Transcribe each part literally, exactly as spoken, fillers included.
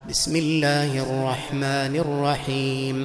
بسم الله الرحمن الرحيم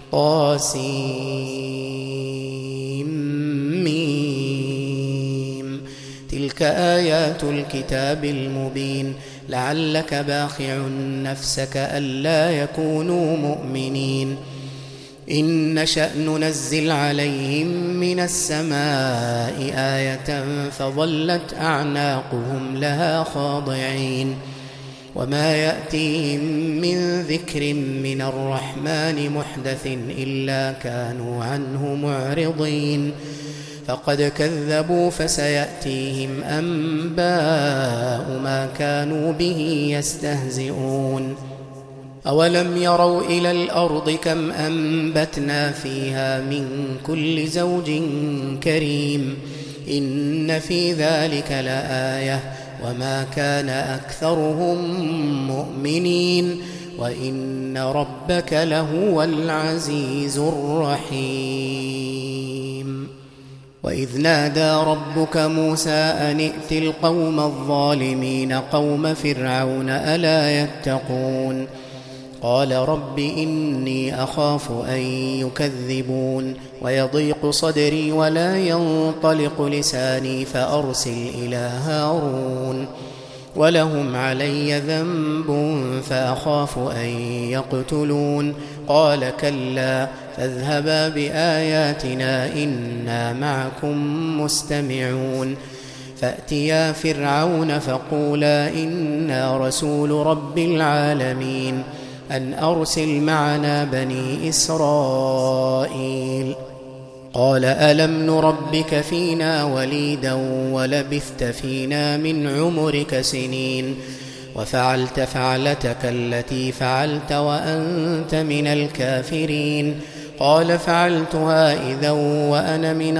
طاسيم تلك آيات الكتاب المبين لعلك باخع نفسك ألا يكونوا مؤمنين إن نشأ ننزل عليهم من السماء آية فظلت أعناقهم لها خاضعين وما يأتيهم من ذكر من الرحمن محدث إلا كانوا عنه معرضين فقد كذبوا فسيأتيهم أنباء ما كانوا به يستهزئون أولم يروا إلى الأرض كم أنبتنا فيها من كل زوج كريم إن في ذلك لآية وما كان أكثرهم مؤمنين وإن ربك لهو العزيز الرحيم وإذ نادى ربك موسى أن ائت القوم الظالمين قوم فرعون ألا يتقون قال رب إني أخاف أن يكذبون ويضيق صدري ولا ينطلق لساني فأرسل إلى هارون ولهم علي ذنب فأخاف أن يقتلون قال كلا فاذهبا بآياتنا إنا معكم مستمعون فأتيا فرعون فقولا إنا رسول رب العالمين أن أرسل معنا بني إسرائيل قال ألم نربك فينا وليدا ولبثت فينا من عمرك سنين وفعلت فعلتك التي فعلت وأنت من الكافرين قال فعلتها إذا وأنا من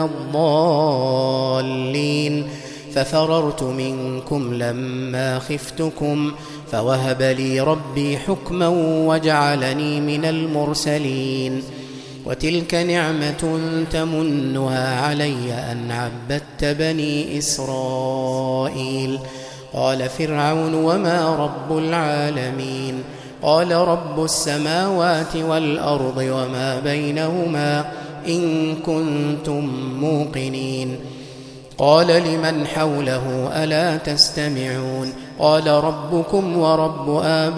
الضالين ففررت منكم لما خفتكم فوهب لي ربي حكما وجعلني من المرسلين وتلك نعمة تمنها علي أن عبدت بني إسرائيل قال فرعون وما رب العالمين قال رب السماوات والأرض وما بينهما إن كنتم موقنين قال لمن حوله ألا تستمعون قال ربكم ورب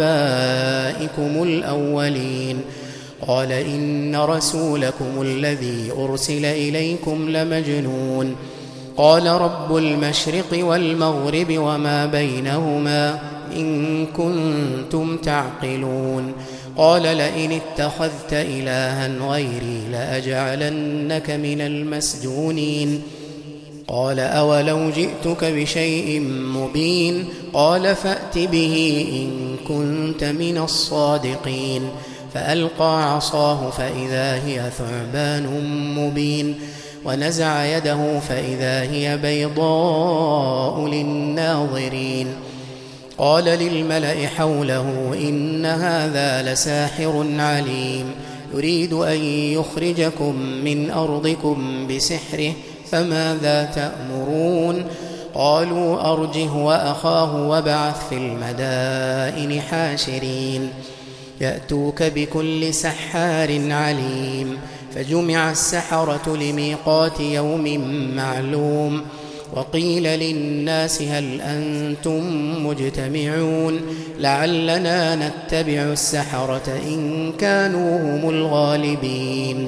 آبائكم الأولين قال إن رسولكم الذي أرسل إليكم لمجنون قال رب المشرق والمغرب وما بينهما إن كنتم تعقلون قال لئن اتخذت إلها غيري لأجعلنك من المسجونين قال أولو جئتك بشيء مبين قال فأت به إن كنت من الصادقين فألقى عصاه فإذا هي ثعبان مبين ونزع يده فإذا هي بيضاء للناظرين قال للملأ حوله إن هذا لساحر عليم يريد أن يخرجكم من أرضكم بسحره فماذا تأمرون قالوا أرجه وأخاه وابعث في المدائن حاشرين يأتوك بكل سحار عليم فجمع السحرة لميقات يوم معلوم وقيل للناس هل أنتم مجتمعون لعلنا نتبع السحرة إن كانوا هم الغالبين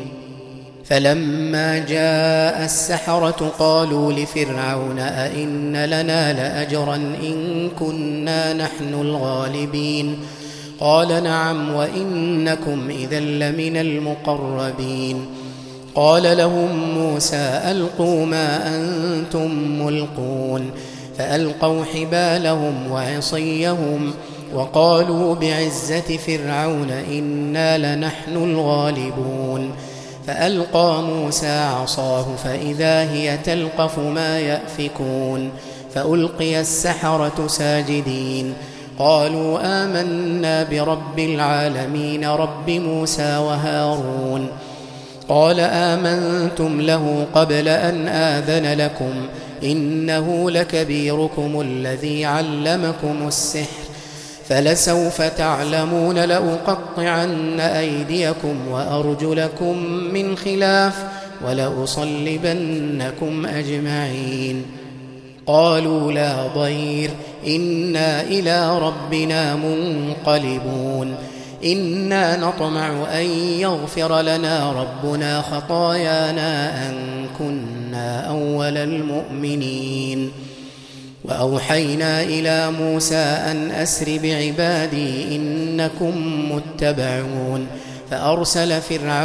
فلما جاء السحرة قالوا لفرعون أئن لنا لأجرا إن كنا نحن الغالبين قال نعم وإنكم إذا لمن المقربين قال لهم موسى ألقوا ما أنتم ملقون فألقوا حبالهم وعصيهم وقالوا بعزة فرعون إنا لنحن الغالبون فألقى موسى عصاه فإذا هي تلقف ما يأفكون فألقي السحرة ساجدين قالوا آمنا برب العالمين رب موسى وهارون قال آمنتم له قبل أن آذن لكم إنه لكبيركم الذي علمكم السحر فلسوف تعلمون لأقطعن أيديكم وأرجلكم من خلاف ولأصلبنكم أجمعين. قالوا لا ضير إنا إلى ربنا منقلبون إنا نطمع أن يغفر لنا ربنا خطايانا أن كنا أول المؤمنين. وأوحينا إلى موسى أن أسر بعبادي إنكم متبعون فأرسل فرعون